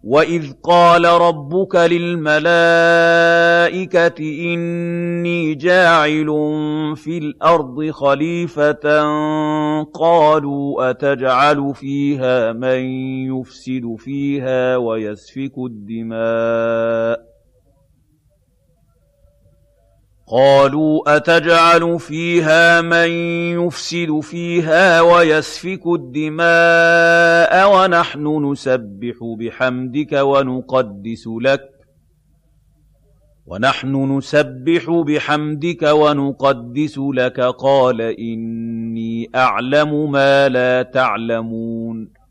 وَإِذْ قَالَ رَبُّكَ لِلْمَلَائِكَةِ إِنِّي جَاعِلٌ فِي الْأَرْضِ خَلِيفَةً قَالُوا أَتَجْعَلُ فِيهَا مَن يُفْسِدُ فِيهَا وَيَسْفِكُ الدِّمَاءَ وَنَحْنُ نُسَبِّحُ بِحَمْدِكَ وَنُقَدِّسُ لَكَ ۖ قَالَ إِنِّي أَعْلَمُ مَا لَا تَعْلَمُونَ